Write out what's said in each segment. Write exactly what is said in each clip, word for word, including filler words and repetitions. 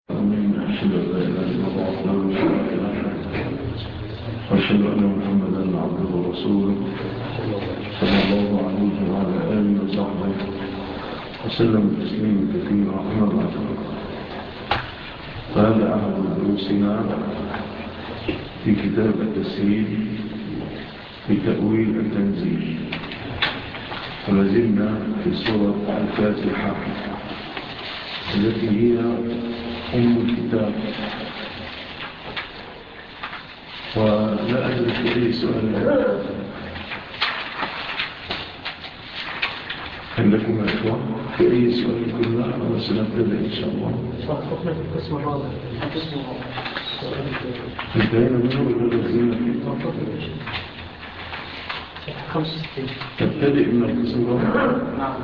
أشهد أن لا إله إلا الله وحده لا شريك له وأشهد أن محمدا عبده ورسوله صلى الله عليه وعلى آله وصحبه وسلم تسليما كثيرا. أما بعد، فهذا أحد دروسنا في كتاب التسهيل في تأويل التنزيل، ولازلنا في سورة الفاتحة التي هي أم الكتاب. ولا أدري في أي سؤال عندكم يا إخوان، في أي سؤال كنا وسنبتدأ إن شاء الله. وقفنا في القسم الرابع. القسم الرابع انتهينا منه إلى الذين فيه خمسة وستين. تبتدئ من القسم الرابع. نعم.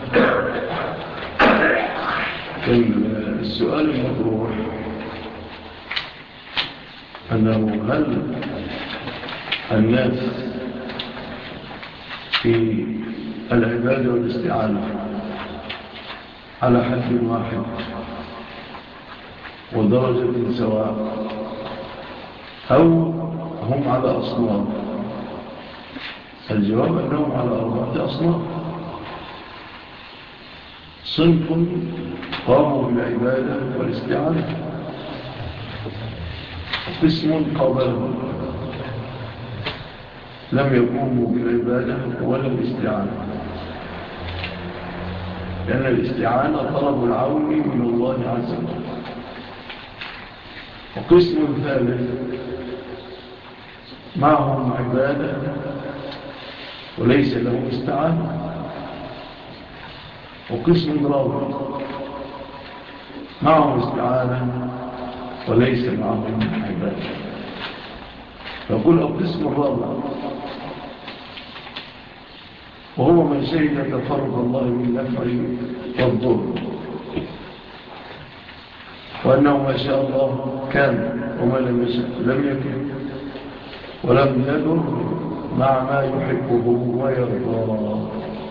السؤال المطروح أنه هل الناس في العبادة والاستعانة على حد واحد ودرجة سواء، أو هم على أصناف؟ الجواب أنهم على أربعة أصناف. صنف قاموا بالعبادة والاستعانة، قسم قابلهم لم يقوموا بالعبادة ولا الاستعانة، لأن الاستعانة طلب العون من الله عز وجل. وقسم ثالث معهم عبادة وليس لهم استعانة. وقسم رابع معهم استعانة وليس معهم عبادة. فقل القسم الرابع وهو من شهد تفرد الله بالنفع والضر، وأنه ما شاء الله كان وما لم يشاء لم يكن، ولم يدر مع ما يحبه ويرضى.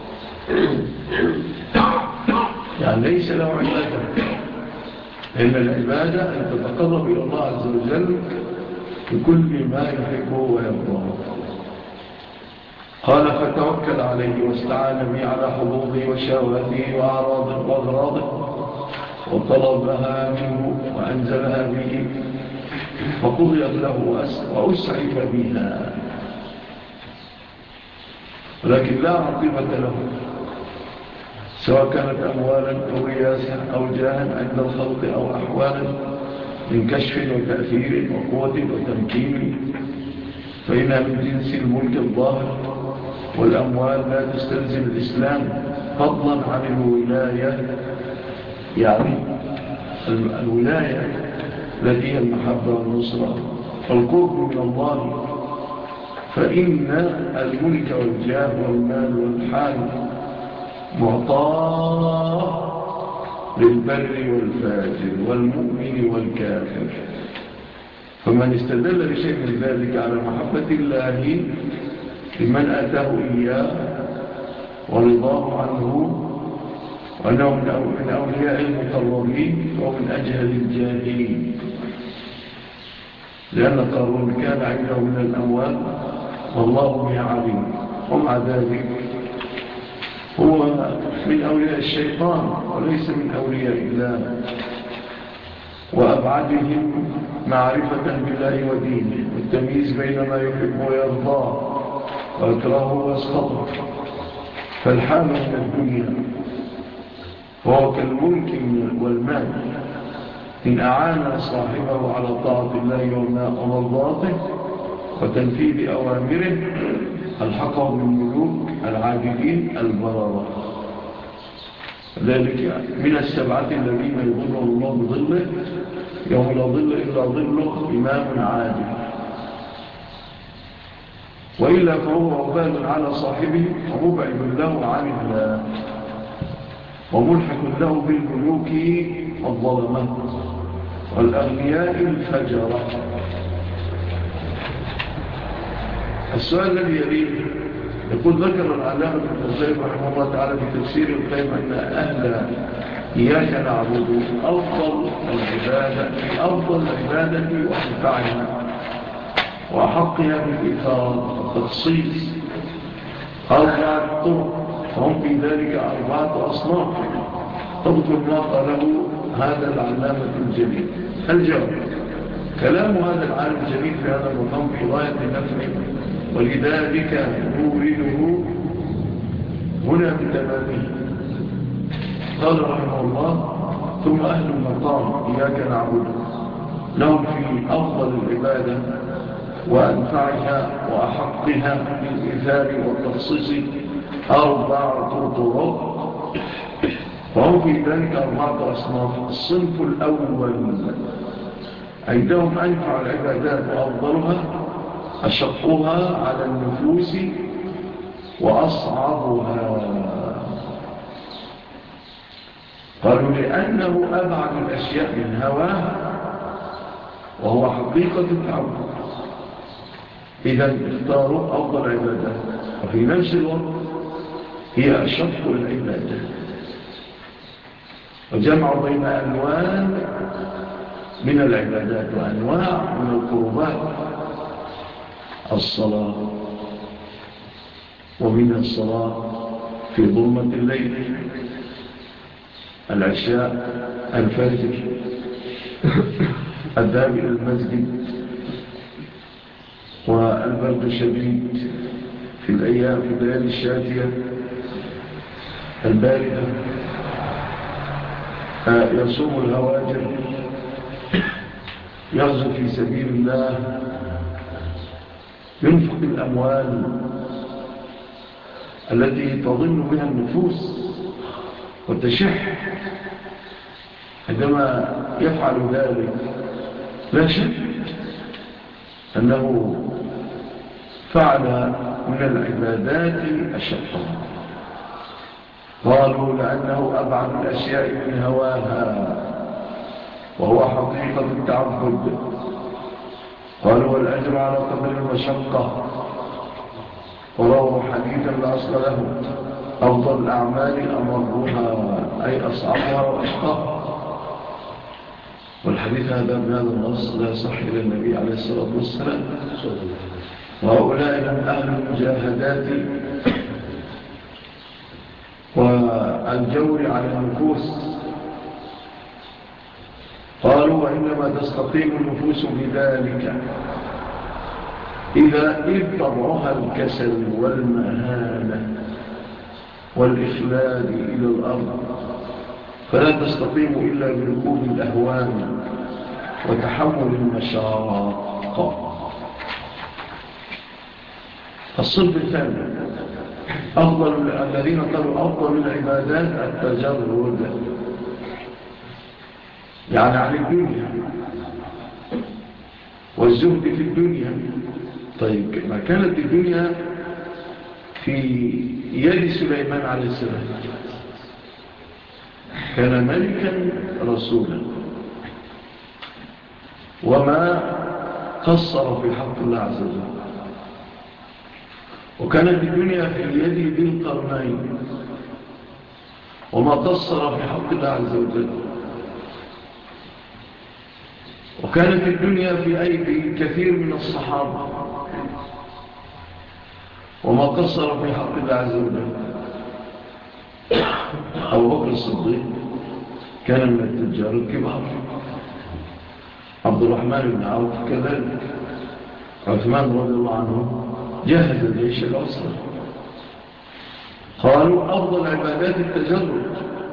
يعني ليس له عبادة، لأن العبادة أن تتقرب إلى الله عز وجل بكل ما يحبه ويرضى. قال فتوكل عليه واستعان به على حظوظه وشهواته وأعراضه وأغراضه، وطلبها منه وأنزلها به، فقضيت له وأسعف بها، ولكن لا عاقبة له، سواء كانت أموالا أو رياسة أو جاها عند الخلق، أو أحوالا من كشف وتأثير وقوة وتمكين، فإنها من جنس الملك الظاهر. والأموال لا تستلزم الإسلام، فضلا عن الولاية، يعني الولاية التي هي المحبة والنصرة والقرب من الله. فإن الملك والجاه والمال والحال معطاه للبر والفاجر والمؤمن والكافر. فمن استدل بشيء من ذلك على محبة الله لمن آتاه إياه ورضاه عنه وأنه من أولياء المقربين ومن أجهل الجاهلين، لأن قارون كان عنده من الأموال والله بها عليم، ومع ذلك هو من أولياء الشيطان وليس من أولياء الله، وأبعدهم معرفة بالله ودينه والتمييز بين ما يحب ويرضاه وأكرهه وأسخطه. فالحال من الدنيا وهو كالملك والمال، إن أعان صاحبه على طاعة الله ومرضاته وتنفيذ أوامره الحقه بالملوك العاجلين البررة. ذلك من السبعة الذين يظلهم الله بظله يوم لا ظل إلا ظله إمام عادل، وإلا فهو وبال على صاحبه ومبعد له عن الله، وملحق له بالملوك الظلمة والأغنياء الفجرة. السؤال الذي يليه يقول: ذكر العلامة ابن القيم رحمه الله تعالى في تفسير القيم أن أهل إياك نعبد أفضل العبادة أفضل العبادة وأنفعها وأحقها بالإثار والتخصيص أربعة طرق، فهم في ذلك أربعة أصناف. تذكر ما قاله هذا العلامة الجليل. الجواب: كلام هذا العالم الجليل في هذا المقام في غاية النفع، ولذلك نورده هنا بتمامه. قال رحمه الله: ثم أهل المقام إياك نعبد لهم في أفضل العبادة وأنفعها وأحقها بالإثار والتخصيص أربعة طرق، وهم في ذلك أربعة أصناف. الصنف الأول عندهم أنفع العبادات وأفضلها أشقها على النفوس وأصعبها. قالوا لأنه أبعد الأشياء من هواها وهو حقيقة التعبد، إذا اختاروا أفضل عبادات، وفي نفس الوقت هي أشق العبادات، وجمعوا بين ألوان من العبادات وأنواع من القربات. الصلاة، ومن الصلاة في ظلمة الليل، العشاء، الفجر، الذهاب إلى المسجد، والبرد الشديد في الأيام في الليالي الشاتية الباردة، يصوم الهواجر، يغزو في سبيل الله، ينفق الأموال التي تظن بها النفوس وتشح. عندما يفعل ذلك لا شك أنه فعل من العبادات الشقة. قالوا لأنه أبعد الأشياء من هواها وهو حقيقة التعبد. قالوا والأجر على قدر المشقة، ورووا حديثا لا أصل له: أفضل الأعمال أمرها، أي أصعبها وأشقها. والحديث هذا بهذا النص لا صح إلى النبي عليه الصلاة والسلام. وهؤلاء هم أهل المجاهدات والجور على النفوس. قالوا وإنما تستقيم النفوس بذلك إذا إذ طبعها الكسل والمهانة والإخلاد إلى الأرض، فلا تستقيم إلا بركوب الأهوان وتحمل المشاق. الصنف الثاني أفضل الذين قالوا أفضل العبادات التجرد، يعني عن الدنيا والزهد في الدنيا. طيب ما كانت الدنيا في يد سليمان عليه السلام، كان ملكا رسولا وما قصر في حق الله عز وجل. وكانت الدنيا في يد ذي القرنين وما قصر في حق الله عز وجل. وكانت الدنيا في أيدي كثير من الصحابة وما قصر في حق الله عز وجل. أبو بكر الصديق كان من التجار الكبار، عبد الرحمن بن عوف كذلك، عثمان رضي الله عنه جهز الجيش العسرى. قالوا أفضل عبادات التجرد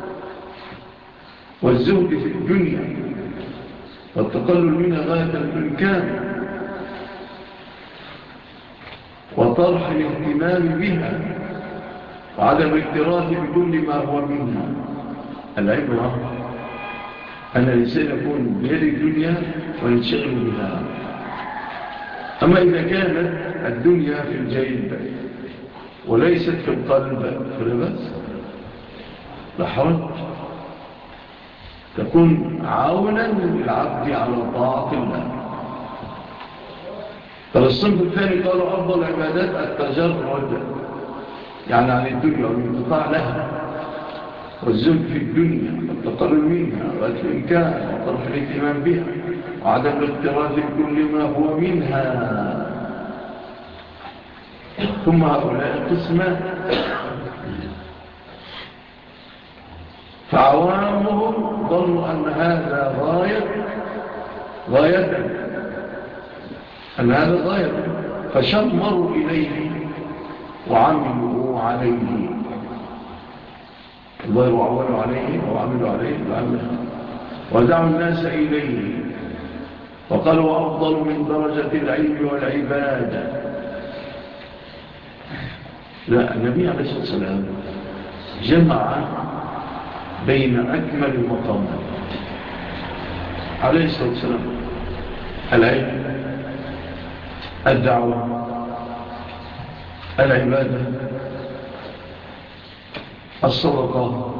والزهد في الدنيا والتقلل منها غاية الإمكان وطرح الاهتمام بها وعدم الاكتراث بكل ما هو منها. العبرة أن الإنسان يكون بيد الدنيا وينشغل بها. أما إذا كانت الدنيا في الجيب وليست في القلب فلا بأس، لا حرج، تكون عونا للعبد على طاعة الله. فالصنف الثاني قالوا أفضل عبادات التجرد، يعني عن الدنيا والانقطاع لها والزهد في الدنيا والتقرب منها وقت الإمكان وطرف الاهتمام بها وعدم الاقتراض بكل ما هو منها. ثم هؤلاء قسمان، فعوامهم ظنوا أن هذا غاية غاية أن هذا غاية فشمروا إليه وعملوا عليه. الله وعملوا عليه وعملوا عليه ودعوا الناس إليه وقالوا أفضل من درجة العلم والعبادة. لا، النبي عليه الصلاة والسلام جمع بين أكمل المقامات عليه الصلاة والسلام: العلم، الدعوة، العبادة، الصدقة،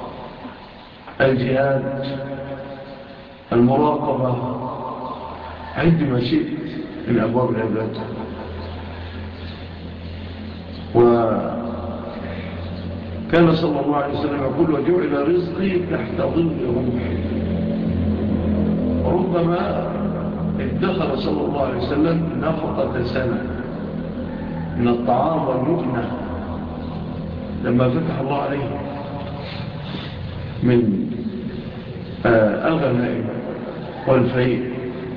الجهاد، المراقبة، عندما شئت من أبواب العبادة. وكان صلى الله عليه وسلم يقول: وجعل رزقي تحت ظل رمحي. وربما ادخل صلى الله عليه وسلم نفقة سنة من الطعام والمؤنة لما فتح الله عليه من الغنائم والفيء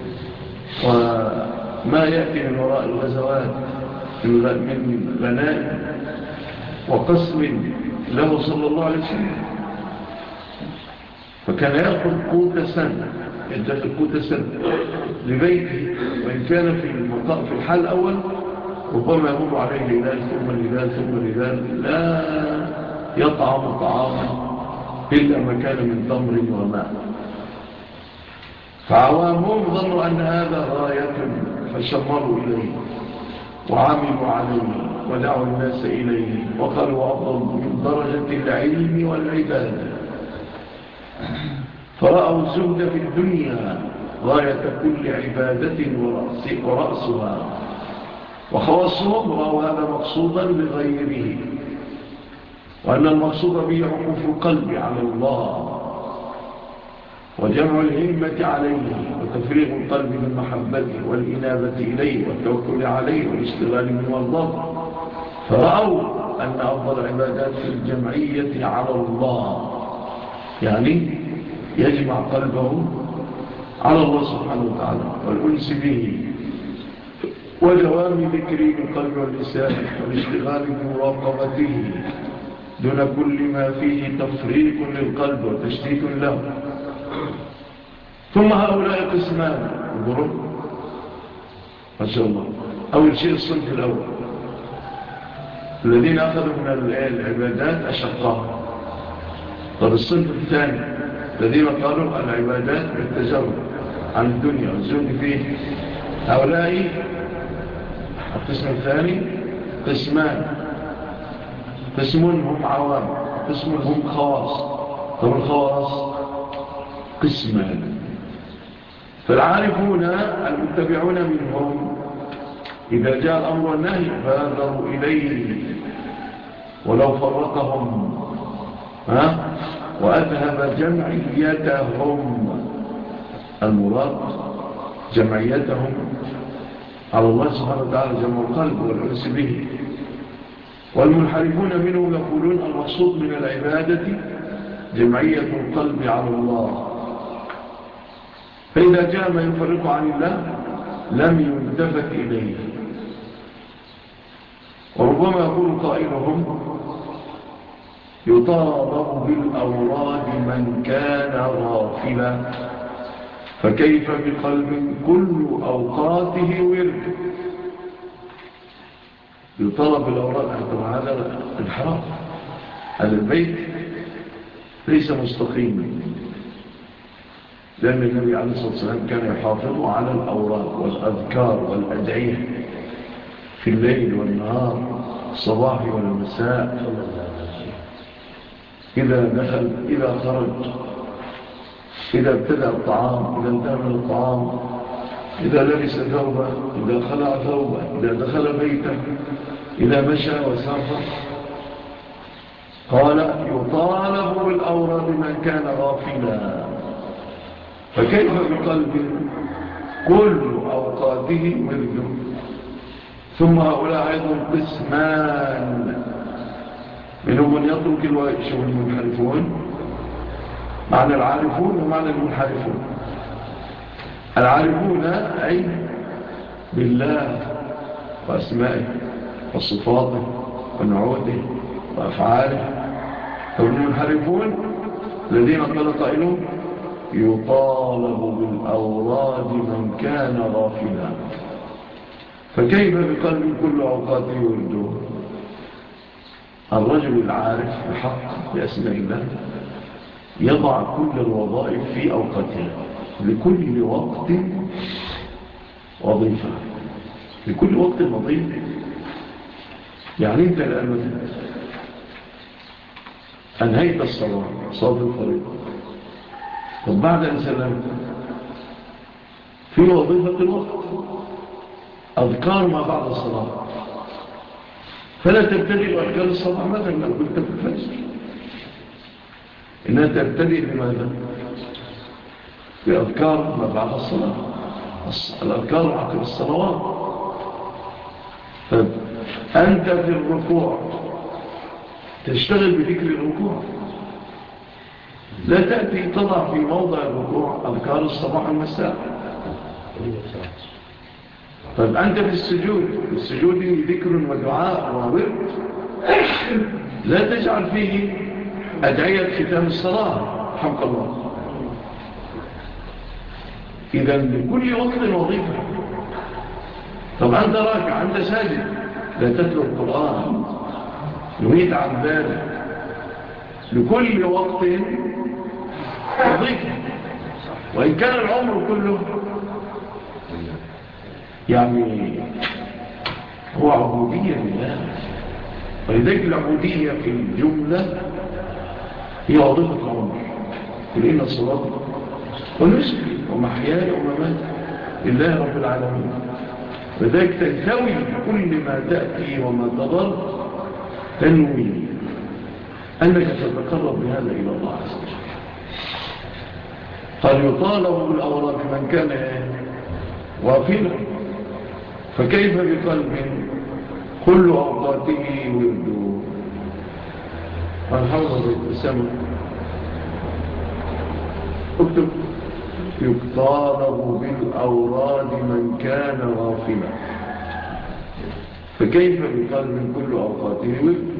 وما يأتي من وراء الغزوات من غنائم وقسم له صلى الله عليه وسلم. فكان يأخذ قوت سنة، يدخل قوت سنة لبيته، وإن كان في المقام في الحال الأول ربما يمر عليه ليلان ثم ليلان ثم ليلان لا يطعم طعاما إلا ما كان من تمر وماء. فعوامهم ظنوا أن هذا غاية فشمروا إليه وعملوا عليه ودعوا الناس إليه وقالوا أفضل من درجة العلم والعبادة. فرأوا الزهد في الدنيا غاية كل عبادة ورأسها، وخواصهم رأوا هذا مقصودا لغيره، وأن المقصود به عقوف القلب على الله وجمع الهمة عليه وتفريغ القلب من محبته والإنابة إليه والتوكل عليه والاشتغال بمرضاته. فرأوا أن أفضل العبادات في الجمعية على الله، يعني يجمع قلبه على الله سبحانه وتعالى والأنس به ودوام ذكره بالقلب واللسان والاشتغال بمراقبته دون كل ما فيه تفريق للقلب وتشتيت له. ثم هؤلاء قسمان، انظروا ما شاء الله. أول شيء الصنف الأول الذين أخذوا من العبادات أشقاها. طب الصنف الثاني الذين قالوا العبادات بالتجرد عن الدنيا والزهد فيه. هؤلاء القسم الثاني قسمان: قسم هم عوام وقسم هم خواص. طب الخواص قسمان: فالعارفون المتبعون منهم إذا جاء الأمر والنهي بادروا إليه ولو فرقهم ها وأذهب جمعيتهم. المراد جمعيتهم على الله سبحانه وتعالى جمع القلب والأنس به. والمنحرفون منهم يقولون المقصود من العبادة جمعية القلب على الله، فإذا جاء ما يفرق عن الله لم يلتفت إليه. وربما يقول قائلهم يطالب بالأوراد من كان غافلا، فكيف بقلب كل أوقاته ورد. يطالب بالأوراد، طبعا هذا انحراف، هذا البيت ليس مستقيما، لأن النبي عليه الصلاة والسلام كان يحافظ على الأوراد والأذكار والأدعية في الليل والنهار الصباح والمساء، إذا دخل إذا خرج، إذا ابتدأ الطعام، إذا انتهى من الطعام، إذا لبس ثوبا، إذا خلع ثوبا، إذا دخل بيته، إذا مشى وسافر. قال يطالب بالأوراد من كان غافلا. فكيف بقلب كل أوقاته ورد؟ ثم هؤلاء أيضا قسمان، منهم من يترك الواجب المنحرفون، معنى العارفون ومعنى المنحرفون. العارفون أي بالله وأسمائه وصفاته ونعوته وأفعاله. والمنحرفون الذين قال قائلون يطالب بالأوراد من كان غافلا. فكيف بقلب كل أوقاته ورده؟ الرجل العارف بحق بأسماء الله يضع كل الوظائف في أوقاتها، لكل وقت وظيفة، لكل وقت وظيفة. يعني أنت الآن مثلا أنهيت الصلاة، صلاة الفريضة، طب بعد أن سلمت في وظيفة الوقت أذكار ما بعد الصلاة، فلا تبتدئ بأذكار الصلاة مثلا لو كنت في الفجر، إنها تبتدئ بماذا؟ بأذكار ما بعد الصلاة، الأذكار عقب الصلوات. فأنت في الركوع تشتغل بذكر الركوع، لا تأتي تضع في موضع الركوع أذكار الصباح والمساء. طيب أنت في السجود، السجود ذكر ودعاء وورد، لا تجعل فيه أدعية ختام الصلاة حمق الله. إذا لكل وقت وظيفة. طب أنت راكع، أنت ساجد، لا تتلو القرآن، نهيت عن ذلك. لكل وقت وظيفة، وإن كان العمر كله يعني هو عبودية لله. ولذلك العبودية في الجملة هي وظيفة العمر. قل إن الصلاة ونسكي ومحياي ومماتي لله رب العالمين. وذلك تنتوي كل ما تأتي وما تضر، تنوي أنك تتقرب بهذا إلى الله عز وجل. قال يطالب بالأوراد من كان غافلا. فكيف بقلب كل أوقاته ورده؟ والحوض بالسماء اكتب يطالب بالأوراد من كان غافلا. فكيف بقلب كل أوقاته ورده؟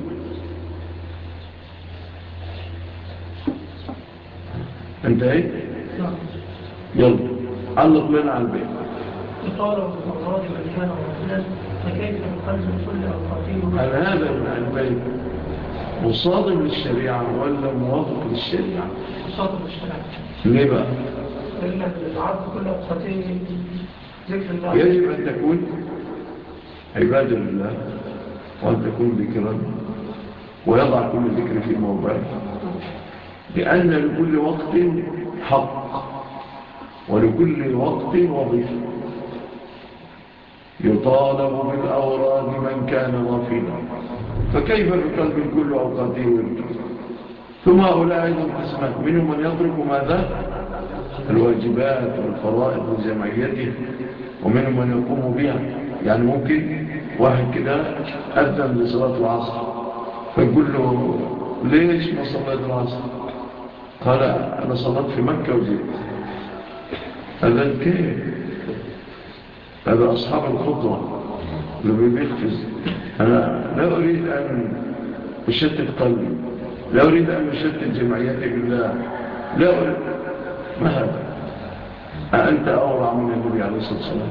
انتهيت؟ يلا علق لنا على البيت. يطالب بالأوراد من كان غافلا فكيف بقلب كل أوقاته. هل هذا البيت مصادم للشريعة ولا موافق للشريعة؟ مصادم للشريعة. ليه بقى؟ لأن العرض كل أوقاته ذكر الله. يجب أن تكون عبادة لله، وأن تكون ذكرا، ويضع كل ذكر في موضعه، لأن لكل وقت حق ولكل وقت وظيفة. يطالب بالأوراد من كان غافلا. فكيف بقلب كل أوقاته ورده؟ ثم هؤلاء أيضا قسمان، منهم من يترك ماذا؟ الواجبات والفرائض وجمعيته، ومنهم من يقوم بها. يعني ممكن واحد كده أذن لصلاة العصر، فيقول له ليش ما صليت العصر؟ قال أنا صليت في مكة وجيت. هذا كيف؟ هذا أصحاب الخطوة اللي بيخفز. أنا لا أريد أن أشتت قلبي، لا أريد أن أشتت جمعيتي بالله، لا أريد. ما هذا؟ أأنت أورع من النبي عليه الصلاة والسلام؟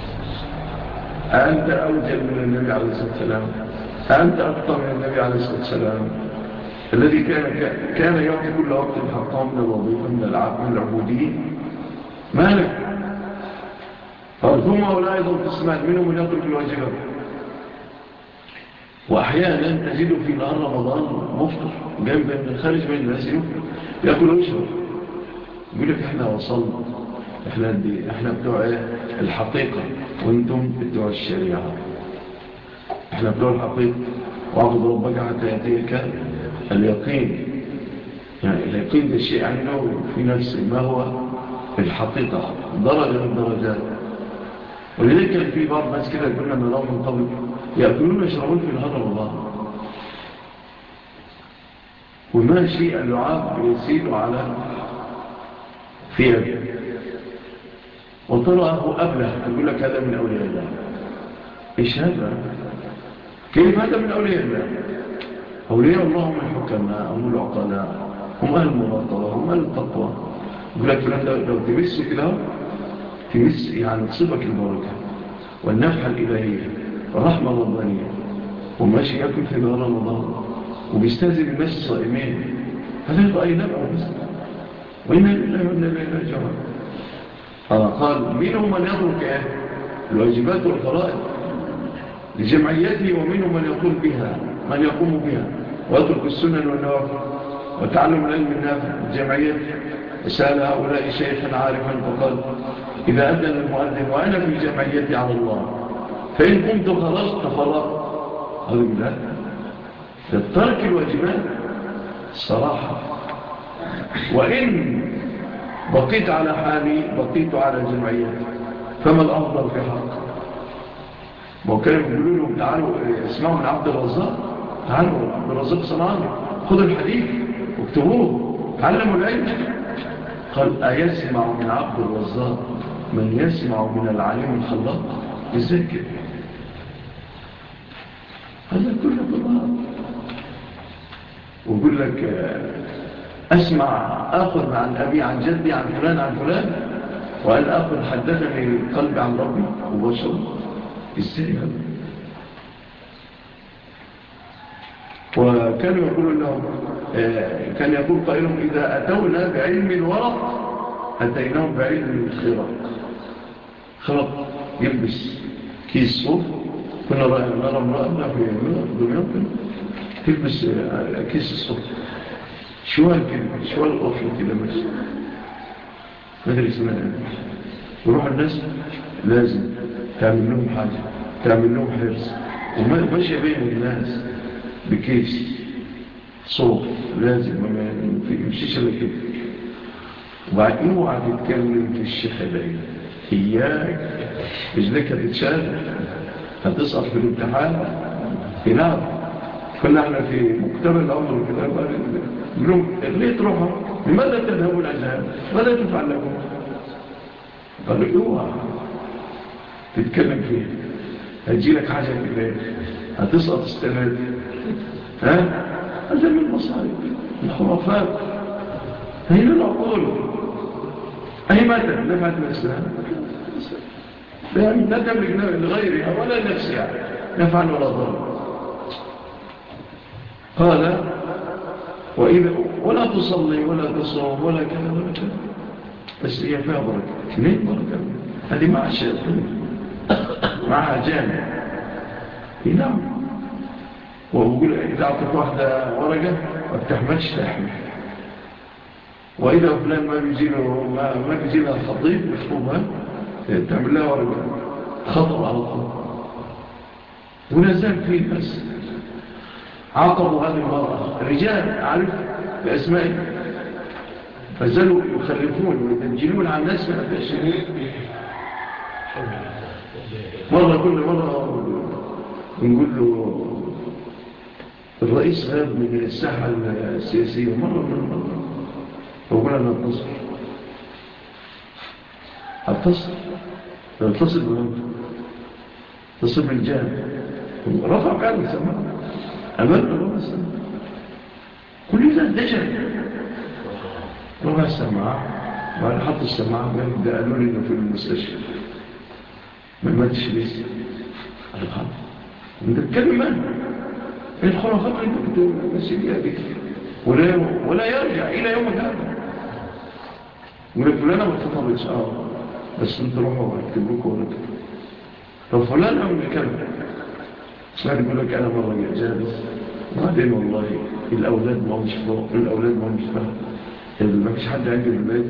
أأنت أوجل من النبي عليه الصلاة والسلام؟ أأنت أكثر من النبي عليه الصلاة والسلام الذي كان كان يعطي كل وقت حقه من الوظيفة من العبد من العبودية؟ ما لك؟ قال ثم أولا أيضا قسمان، منهم من يترك الواجبات. وأحيانا تجد في نهار رمضان مفطر جاي من الخارج بين الناس يأكل ويشرب، يقول لك احنا وصلنا، احنا دي احنا بتوع الحقيقة وانتم بتوع الشريعة. احنا بتوع الحقيقة واعبد ربك حتى يأتيك اليقين، يعني اليقين ده شيء عنده في نفسه، ما هو الحقيقة، درجة من درجات. ولذلك كان في بعض الناس كده كنا نراه من قبل يأكلون ويشربون في نهار رمضان، وماشي اللعاب يسيل على ثيابه، وتراه أبله يقول لك هذا من أولياء الله. إيش هذا؟ كيف هذا من أولياء الله؟ أولياء الله هم الحكماء، هم العقلاء، هم أهل المراقبة، هم أهل التقوى. يقول لك فلان لو تمسه كده تمس يعني تصيبك البركة والنفحة الإلهية والرحمة الربانية، وماشي يأكل في نهار رمضان وبيستهزئ بالناس الصائمين، هذا يبقى نبأ بس. وإنا لله وإنا إليه راجعون. قال منهم من يترك إيه؟ الواجبات والفرائض لجمعيته، ومنهم من يقوم بها من يقوم بها ويترك السنن والنوافل وتعلم العلم النافع لجمعيته. وسأل هؤلاء شيخا عارفا فقال إذا أذن المؤذن وأنا في جمعيتي على الله فإن قمت خرجت تفرقت. هذا بالله ترك الواجبات الصراحة، وإن بقيت على حالي بقيت على جمعيتي، فما الأفضل في حق؟ وكانوا يقولوا لهم تعالوا اسمعوا من عبد الرزاق، تعالوا عبد الرزاق صنعاني خذوا الحديث واكتبوه تعلموا العلم. قال أيسمع من عبد الرزاق من يسمع من العليم الخلاق؟ ازاي كده؟ هذا كله بالله. ويقول لك أسمع أخذ عن أبي عن جدي عن فلان عن فلان، وأن أخذ حدثني القلب عن ربي مباشرة. ازاي هذا؟ وكانوا يقولون لهم كان يقول قائلهم إذا أتونا بعلم الورق أتيناهم بعلم الخرق. خرق يلبس كيس صوف، كنا نرى امرأة في دمياط تلبس كيس الصوف شوال كده، شوال أوفي كده ماشي ما أدري اسمها يعني. وروح الناس لازم تعمل لهم حاجة، تعمل لهم حرص، وماشي بين الناس بكيس صوف لازم ما يمشيش إلا كده. وبعدين اوعى تتكلم في الشيخ ده، إياك رجلك هتتشال هتسقط في الامتحان في نار. كنا احنا في مكتب الأمر كده يقولون ليه تروحوا؟ لماذا تذهبوا الأذهاب؟ ماذا تفعلون؟ قالوا اوعى تتكلم فيه، هتجي لك حاجة في الليل هتسقط السنة. ها؟ هذا من المصائب الخرافات. هين العقول أي متى نفعت نفسها لا تملك لغيرها ولا لنفسها نفعا ولا ضرر. قال وإذا ولا تصلي ولا تصوم ولا كذا ولا كذا، بس هي فيها بركة. ليه بركة؟ هذه مع الشيطان معها جانب. نعم. وأقول إذا أعطت واحدة ورقة ما بتحملش تحمل، وإذا فلان ما بيجي له ما, ما بيجي لها خطيب يخطبها تعمل لها ورقة خطب على طول. ولا زال في ناس عاقبوا هذه المرأة رجال عارف بأسمائه فزالوا يخلفون ويدجلون على الناس من الأشياء. مرة كل مرة نقول له الرئيس غاب من الساحة السياسية مرة من المرة، وقول أنا أتصل أتصل أتصل بهم أتصل بالجامع رفع فعلا السماء أمام الله السماء كل ذا دجل رفع السماء وبعد حط السماء قالوا لي إنه في المستشفى ما ماتش ليس الخط. انت تتكلم من الخرافات اللي انت بتمشي بيها دي ولا, ولا يرجع الى يومك هذا. يقول لك فلانة ما تخطبتش اه بس انت روحوا اكتب لكم ولا كده. طب فلانة من كذا اسمها يقول لك انا مرة جالس وبعدين والله الاولاد ما همش فوق الاولاد ما همش فوق ما فيش حد عندي في البيت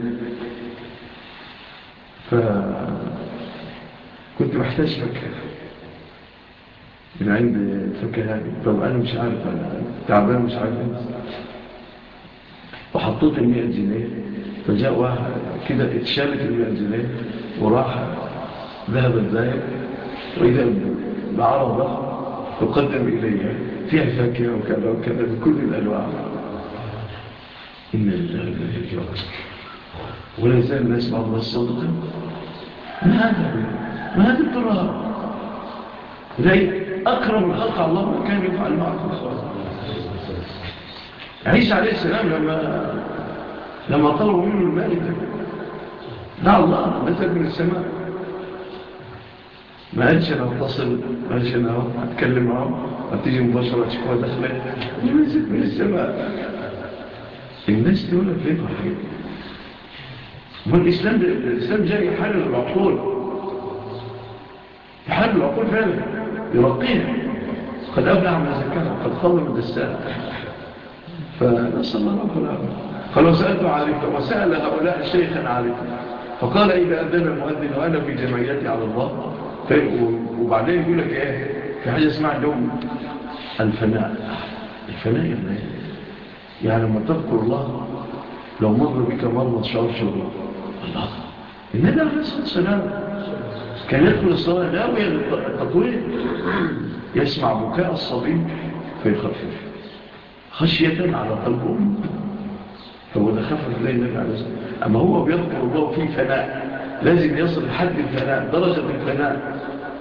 فكنت محتاج فكرة من عند فكرة هذه. طب أنا مش عارف أنا تعبان مش عارف محطوط المئة جنيه، فجاء واحد كده اتشالت المئة جنيه وراح ذهب الذاهب، وإذا بعرضة تقدم إليها فيها فاكهة وكذا وكذا بكل الألوان. إن الله لا يجوز ولا يزال الناس بعض الناس صدقا. ما هذا ما هذا الضرار؟ إذا أكرم الخلق على الله ما كان يفعل معكم. عيسى عليه السلام لما لما طلبوا منه المائدة دعا الله نزل من السماء، ما قالش انا اتصل، ما قالش انا اتكلم معه هتيجي مباشره تشوفها دخلت نزل من السماء. الناس دول فين الحاجات؟ ما الاسلام ده الاسلام جاي يحلل العقول، يحلل العقول فعلا يرقيها. قد ابلع من زكاها قد خاب من دساها. فنسال الله العافيه. قال سالت عارفا وسال هؤلاء شيخا عارفا فقال اذا اذن المؤذن وانا في جمعيتي على الله. وبعدين يقول لك ايه؟ في حاجه اسمها عندهم الفناء. الفناء يعني يعني لما تذكر الله لو مر بك مرة شعور شعور الله. النبي عليه الصلاة والسلام كان يدخل الصلاة ناوي التطويل، يسمع بكاء الصبي فيخفف خشية على قلب أمه، فهو ده خفف إليه النبي عليه الصلاة والسلام. أما هو بيذكر الله في فناء لازم يصل لحد الفناء، درجة الفناء.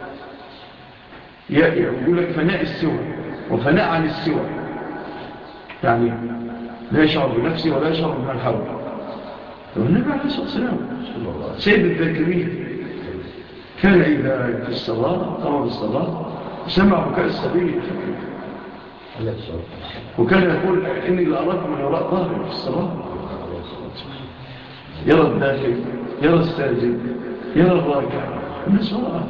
يقول لك فناء السوى وفناء عن السوى، يعني لا يشعر بنفسه ولا يشعر بمن حوله. والنبي عليه الصلاة والسلام سيد الذاكرين كان إذا في الصلاة قام بالصلاة سمع بكاء الصبي وكان يقول إني لأراك من وراء ظهري في الصلاة. يرى الداخل يرى الساجد يرى الراكع الناس وراءه.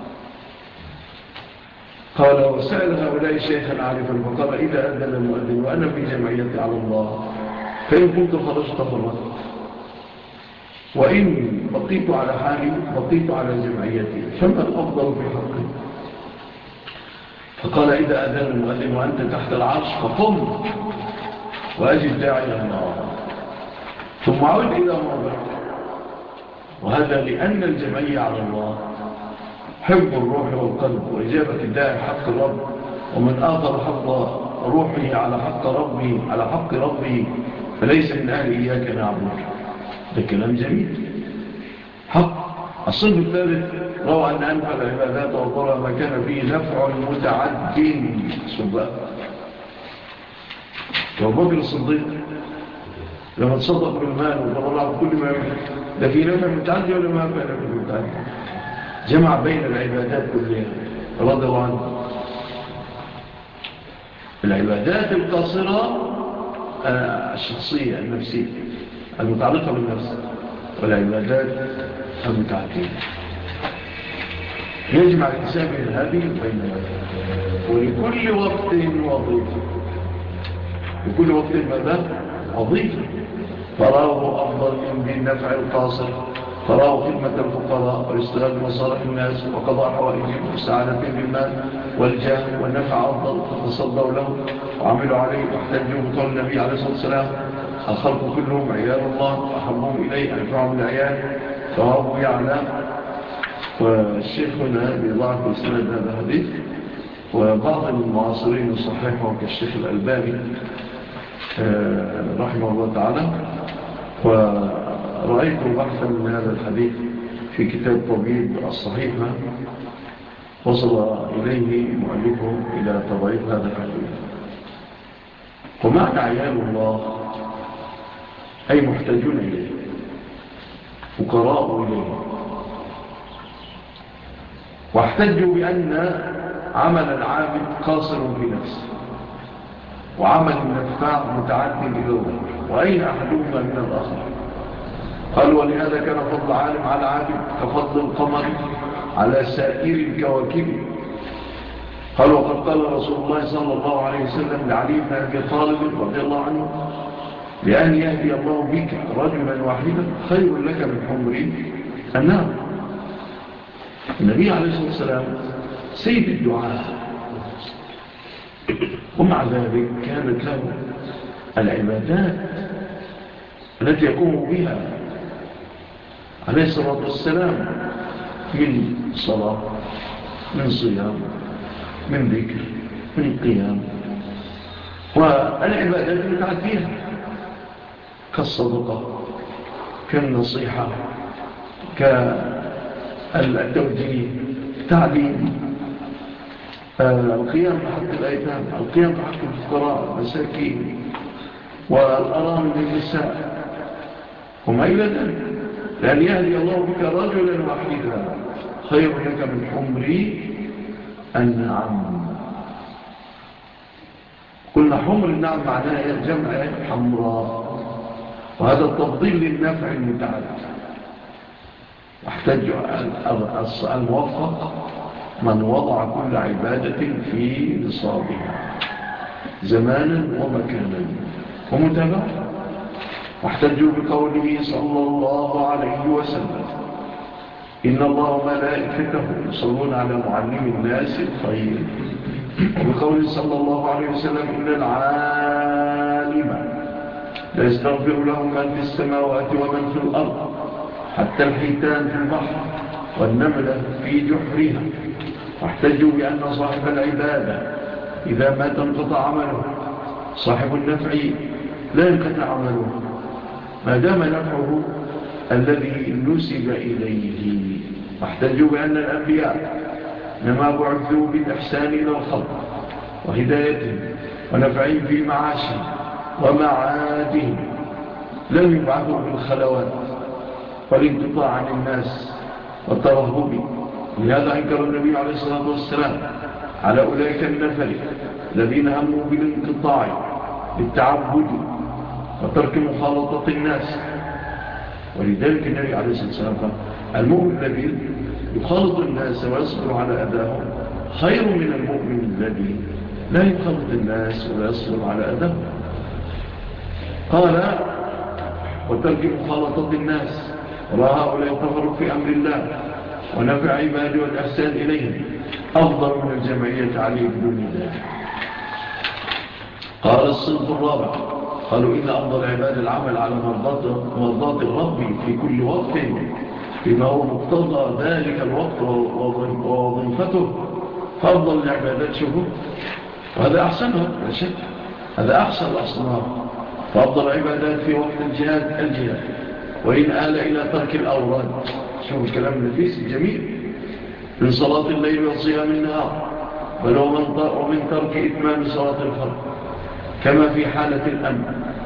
قال وسأل هؤلاء شيخا عارفا فقال إذا أذن المؤذن وأنا في جمعيتي على الله فإن كنت خرجت فرت وإن بقيت على حالي بقيت على جمعيتي فما الأفضل في حقي؟ فقال إذا أذن المؤذن وأنت تحت العرش فقم وأجد داعي الله ثم عود إلى موضعك. وهذا لأن الجمعية على الله حب الروح والقلب وإجابة الداعي حق الرب، ومن آثر حفظ روحه على حق ربه على حق ربه فليس من أهل إياك نعبد. ده كلام جميل. حق الصنف الثالث روى أن أنفع العبادات وضرها ما كان فيه نفع متعد سباء. وابو بكر الصديق لما تصدق بالمال وتبرع بكل ما يملك ده في نفع متعد ولا ما في نفع متعد؟ جمع بين العبادات كلها رضي الله عنه. العبادات القاصرة الشخصية النفسية المتعلقة بالنفس، والعبادات المتعدية يجمع الإنسان بين هذه وبين هذه. ولكل وقت وظيفة، لكل وقت ماذا؟ وظيفة. فراه أفضل من ذي النفع القاصر، فراه خدمة الفقراء والاستغلال بمصالح الناس وقضاء حوائجهم والسعادة بالمال والجاه والنفع أفضل، فتصدوا له وعملوا عليه واحتجوا بقول النبي عليه الصلاة والسلام الخلق كلهم عيال الله وأحبهم إليه أنفعهم العيال رواه يعلى. والشيخ هنا بضعف إسناد هذا الحديث، وبعض المعاصرين يصححه كالشيخ الألباني رحمه الله تعالى. ورأيت بحثا من هذا الحديث في كتاب طبيب الصحيحة وصل إليه مؤلفه إلى تضعيف هذا الحديث. ومعنى عيال الله أي محتاجون إليه فقراء إليه. واحتجوا بأن عمل العابد قاصر في نفسه وعمل النفاع متعد إلى الغير، وأين أحدهما من الآخر؟ قالوا ولهذا كان فضل عالم على عابد كفضل القمر على سائر الكواكب. قال وقد قال رسول الله صلى الله عليه وسلم لعلي بن أبي طالب رضي الله عنه لأن يهدي الله بك رجلا واحدا خير لك من حمر النار. النبي عليه الصلاة والسلام سيد الدعاء، ومع ذلك كانت له العبادات التي يقوم بها عليه الصلاة والسلام من صلاة، من صيام، من ذكر، من قيام، والعبادات متعدية كالصدقة، كالنصيحة، كالتوجيه، التعليم، القيام بحق الأيتام، القيام بحق الفقراء المساكين والأرامل للنساء وما إلى ذلك. لأن يهدي الله بك رجلا واحدا خير لك من حمر النعم. قلنا حمر النعم معناه جمع حمراء، وهذا التفضيل للنفع المتعد. واحتج الموفق من وضع كل عبادة في نصابها زمانا ومكانا ومتابعة. واحتجوا بقوله صلى الله عليه وسلم: إن الله وملائكته يصلون على معلم الناس الخير. وبقوله صلى الله عليه وسلم: إن العالم لا يستغفر لهم من في السماوات ومن في الأرض، حتى الحيتان في البحر والنملة في جحرها. واحتجوا بأن صاحب العبادة إذا مات انقطع عمله، صاحب النفع لا ينقطع عمله ما دام نفعه الذي نسب إليه. واحتجوا بأن الأنبياء لما بعثوا بالإحسان إلى الخلق وهدايتهم ونفعهم في معاشهم ومعادهم، لم يبعثوا بالخلوات والانقطاع عن الناس والترهب. لهذا أنكر النبي عليه الصلاة والسلام على أولئك النفر الذين هموا بالانقطاع بالتعبد وترك مخالطة الناس. ولذلك النبي عليه الصلاة والسلام قال: المؤمن الذي يخالط الناس ويصبر على أذاهم خير من المؤمن الذي لا يخالط الناس ولا يصبر على أذاهم. قال: وترك مخالطة الناس، ورأى هؤلاء التفرق في أمر الله ونفع عباده والإحسان إليهم أفضل من الجمعية عليه بدون ذلك. قال الصنف الرابع: قالوا إن أفضل عباد العمل على مرضات الرب في كل وقت بما هو مقتضى ذلك الوقت ووظيفته، فأفضل العبادات شوفوا، وهذا أحسنها لا شك، هذا أحسن الأصناف. فأفضل العبادات في وقت الجهاد الجهاد، وإن آل إلى ترك الأوراد. شوفوا الكلام النفيس الجميل: من صلاة الليل وصيام النهار، بل ومن ترك إتمام صلاة الفرد كما في حالة الأمن.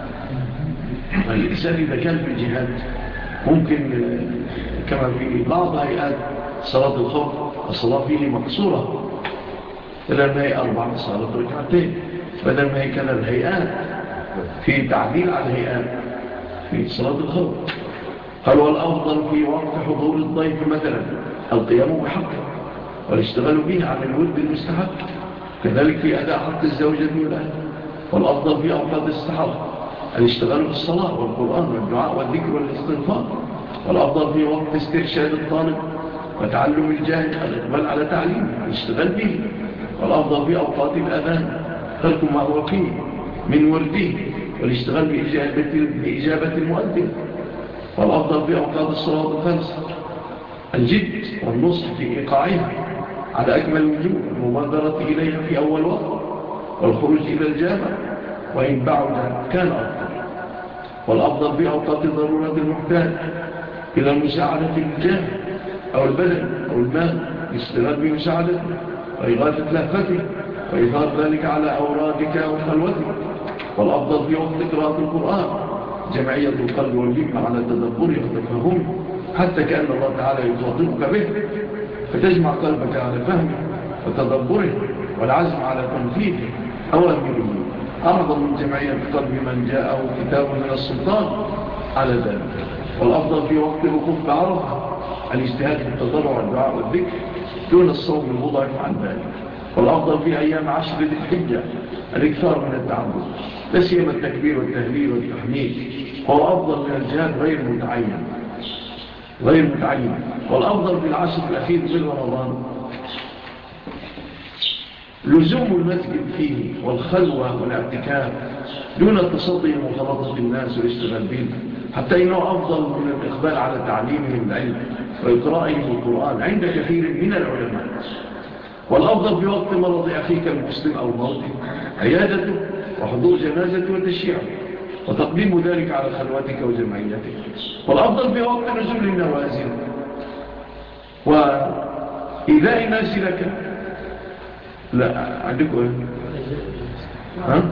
الإنسان إذا كان في الجهاد ممكن كما في بعض هيئات صلاة الخوف الصلاة فيه مقصورة، بدل ما هي أربع صلاة ركعتين، بدل ما هي كان الهيئات في تعديل على الهيئات في صلاة الخوف. قال: والأفضل في وقت حضور الضيف مثلا القيام بحقه والاشتغال به عن الود المستحق، كذلك في أداء حق الزوجة والأهل. والأفضل في أوقات السحر الاشتغال بالصلاة والقرآن والدعاء والذكر والاستغفار. والأفضل في وقت استرشاد الطالب وتعلم الجاهل الإقبال على تعليمه والاشتغال به. والأفضل في أوقات الأذان ترك ما هو فيه من ورده والاشتغال بإجابة, بإجابة المؤذن. والأفضل في أوقات الصلاة الخمس الجد والنصح في إيقاعها على أكمل وجوه، المبادرة إليها في أول وقت والخروج إلى الجامع، وإن بعد كان أفضل. والأفضل في أوقات ضرورة المحتاج إلى المساعدة للجاه أو البدن أو المال، الاشتغال بمساعدته وإغاثة لهفته وإثار ذلك على أورادك وخلوتك. والأفضل في وقت قراءة القرآن جمعية القلب والهمة على تدبره وتفهمه، حتى كأن الله تعالى يخاطبك به، فتجمع قلبك على فهمه وتدبره والعزم على تنفيذ أوامره، أعظم من جمعية قلب من جاءه كتاب من السلطان على ذلك. والأفضل في وقت الوقوف بعرفة الاجتهاد في التضرع والدعاء والذكر دون الصوم المضعف عن ذلك. والأفضل في أيام عشر ذي الحجة الإكثار من التعبد، لا سيما التكبير والتهليل والتحميد، هو أفضل من الجهاد غير متعين غير متعين. والأفضل في العشر الأخير من رمضان لزوم المسجد فيه والخلوة والاعتكاف دون التصدي لمخالطة الناس والاشتغال بهم، حتى إنه أفضل من الإقبال على تعليمهم العلم وإقرائهم القرآن عند كثير من العلماء. والأفضل في وقت مرض أخيك المسلم أو موته عيادته وحضور جنازته وتشييعه وتقديم ذلك على خلوتك وجمعيتك. والأفضل في وقت نزول النوازل وإذاء الناس لك. لا عندكم ايه؟ ها؟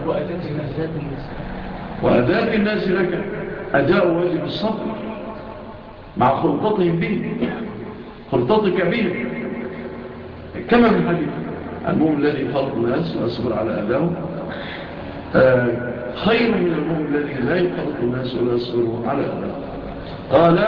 وأداء الناس لك أداء واجب الصبر مع خلطتهم به، خلطتك بهم، كما في الحديث المؤمن الذي يخلط الناس ويصبر على أداءه خير من المؤمن الذي لا يخلط الناس ولا يصبر على أداءه. قال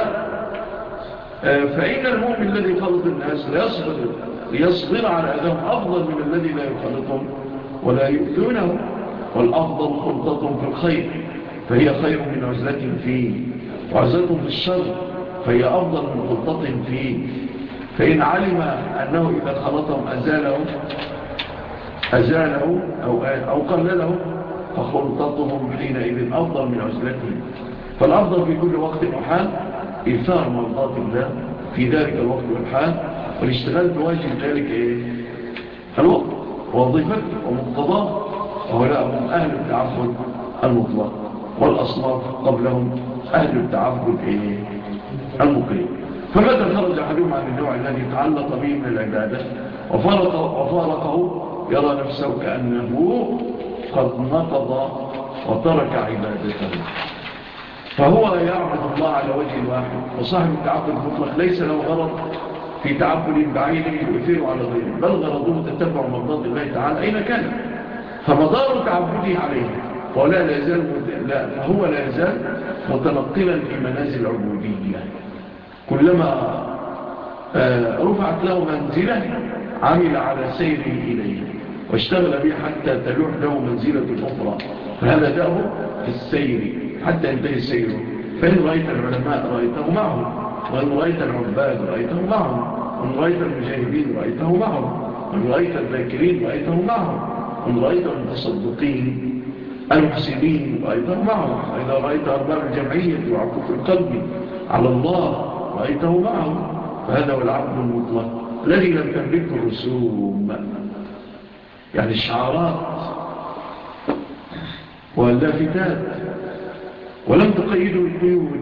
فإن المؤمن الذي يخلط الناس لا يصبر ليصبر على أداهم أفضل من الذي لا يخلطهم ولا يؤذونه. والأفضل خلطتهم في الخير فهي خير من عزلتهم فيه، وعزلتهم في الشر فهي أفضل من خلطتهم فيه. فإن علم أنه إذا خلطهم أزاله أزاله أو, أو قلله فخلطتهم حينئذ أفضل من عزلتهم. فالأفضل في كل وقت وحال إيثار مرضات الله في ذلك الوقت والحال، والاشتغال بواجب ذلك إيه؟ الوقت ووظيفته ومقتضاه. وهؤلاء هم أهل التعبد المطلق، والأصناف قبلهم أهل التعبد إيه؟ المقيم. فمتى خرج أحدهم عن النوع الذي تعلق به من العبادة وفارقه, وفارقه يرى نفسه كأنه قد نقض وترك عبادته، فهو يعبد الله على وجه واحد. وصاحب التعبد المطلق ليس له غرض في تعبد بعينه يؤثره على غيره، بل غرضه تتبع مرضات الله تعالى أين كان، فمدار تعبده عليه فهو لا يزال لا فهو لا يزال متنقلا في منازل العبودية. كلما رفعت له منزلة عمل على سيره إليه واشتغل به حتى تلوح له منزلة أخرى، فهذا دأبه في السير حتى ينتهي السير. فإن رأيت العلماء رأيته معهم، وإن رأيت العباد رأيته معهم، وإن رأيت المجاهدين رأيته معهم، وإن رأيت الذاكرين رأيته معهم، وإن رأيت المتصدقين المحسنين رأيته معهم، وإذا رأيت أرباب الجمعية وعكوف القلب على الله رأيته معهم. فهذا هو العبد المطلق الذي لم تملكه الرسوم، يعني الشعارات واللافتات، ولم تقيده القيود،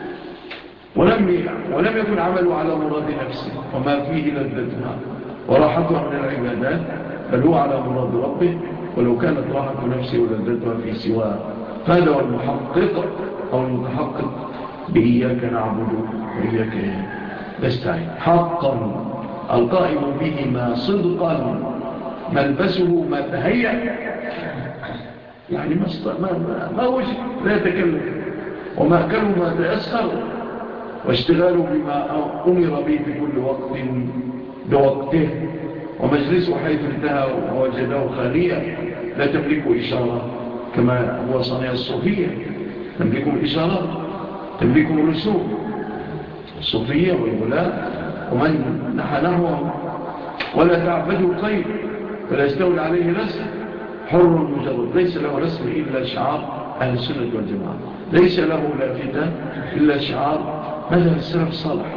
ولم, ولم يكن عمله على مراد نفسه وما فيه لذتها وراحتها من العبادات، بل هو على مراد ربه ولو كانت راحة نفسه ولذتها في سواه. فهذا هو المحقق أو المتحقق بإياك نعبد وإياك نستعين حقا، القائم بهما صدقا، ملبسه ما تهيأ، يعني ما, ما, ما وجه لا يتكلم، وما أكله ما تيسر، واشتغاله بما أمر به في كل وقت بوقته، ومجلسه حيث انتهى ووجده خاليا لا تملكه إشارة كما هو صنيع الصوفية، تملكهم الإشارات، تملكهم الرسوم الصوفية والغلاء ومن نحى نحوهم، ولا تعبده قيد ولا يستولي عليه رسم، حر مجرد ليس له رسم إلا شعار أهل السنة والجماعة، ليس له لافتة إلا شعار مذهب السلف الصالح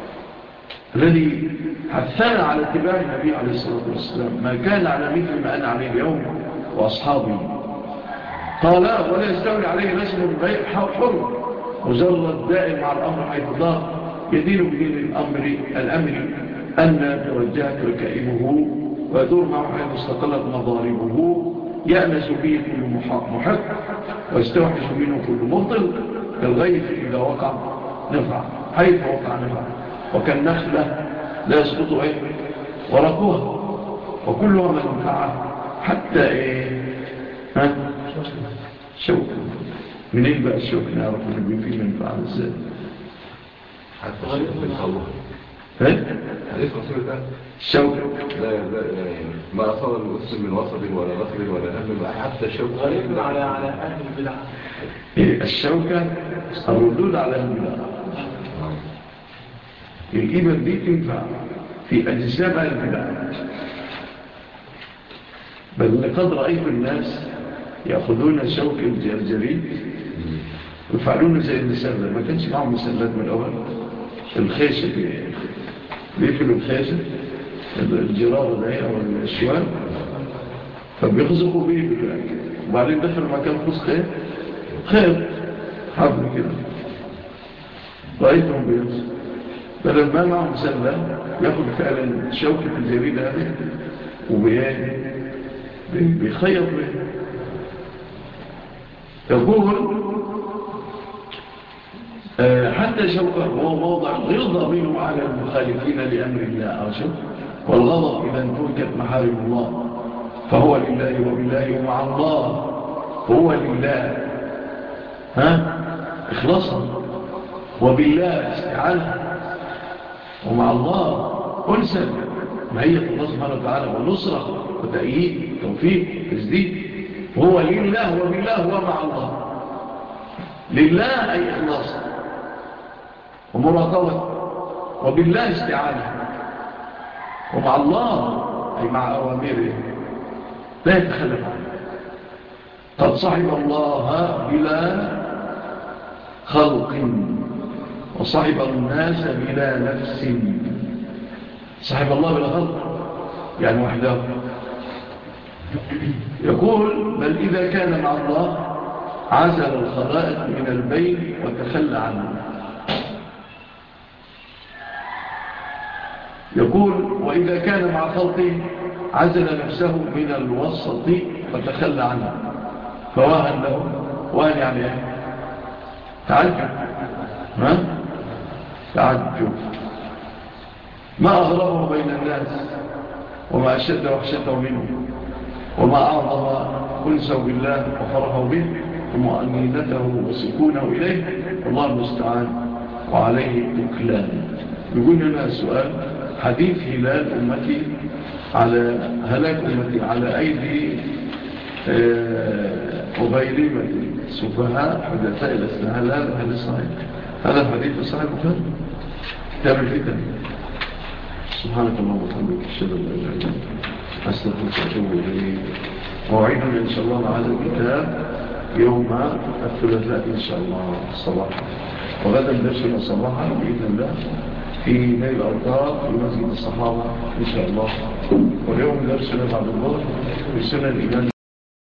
الذي حثنا على اتباع النبي عليه الصلاة والسلام، ما كان على مثل ما أنا عليه اليوم وأصحابي. قال ولا يستولي عليه رسم غير حر مجرد دائر مع الأمر حيث دار، يدين بدين الأمر, الأمر أن توجهت ركائبه ويدور معه حيث استقلت مضاربه، يأنس به كل محق ويستوحش منه كل مبطل، كالغيث إذا وقع نفع حيث وقع نفع، وكالنخلة لا يسقط إيه ورقها وكلها منفعة حتى إيه ها شوك. منين بقى الشوك نعرف اللي فيه منفعة ازاي؟ حتى شوك بالخلق ها؟ حديث رسول الله الشوك لا لا ما أصاب المسلم من وصب ولا نصب ولا هم حتى الشوك غريب على على أهل البدع. إيه الشوكة الردود على البدع. الإبر دي تنفع في أجسام أهل البدع، بل لقد رأيت الناس يأخذون شوك الجرجريد يفعلون زي المسلة، ما كانش معهم مسلات من الأول، الخيشة بيقفلوا الخيشة الجرارة ده أو الشوال، فبيخزقوا بيه وبعدين دخلوا مكان خزق ايه خير حبل كده، رأيتهم بيخزق بدل ما معهم مسلة ياخد فعلا شوكة الجريد هذه وبيخيط به. يقول حتى شوكة هو موضع الغضب منه على المخالفين لأمر الله أرشو، والغضب إذا انتهكت محارم الله فهو لله وبالله ومع الله، هو لله ها إخلاصا، وبالله استعانة، ومع الله أنسى معية الله سبحانه وتعالى ونصرة وتأييد توفيق تسديد، هو لله وبالله ومع الله، لله أي إخلاص ومراقبة، وبالله استعانة، ومع الله أي مع أوامره لا يتخلف عنه. قد صحب الله بلا خلق وصحب الناس بلا نفس. صحب الله بلا خلق يعني وحده. يقول بل إذا كان مع الله عزل الخلائق من البين وتخلى عنه. يقول وإذا كان مع خلقه عزل نفسه من الوسط وتخلى عنه، فواهن له، واهن يعني ايه تعجب، ها تعجب ما أغربه بين الناس وما أشد وحشته منه وما أعظم أنسه بالله وفرحه به ومؤمنته وسكونه إليه، والله المستعان وعليه تكلان. يقول لنا سؤال: حديث هلال أمتي على هلاك أمتي على أيدي وغيرمة سفهاء حدثاء الأسنان، هل هذا الحديث صحيح؟ هذا الحديث صحيح البخاري كتاب الفتن. سبحانك اللهم وبحمدك أشهد أن لا إله إلا أنت أستغفرك وأتوب إليك. موعدنا إن شاء الله مع هذا الكتاب يوم الثلاثاء إن شاء الله صباحا، وغدا درسنا صباحا بإذن الله في نيل الأوطار في مسجد الصحابة إن شاء الله، واليوم درسنا بعد الظهر في سنن الإمام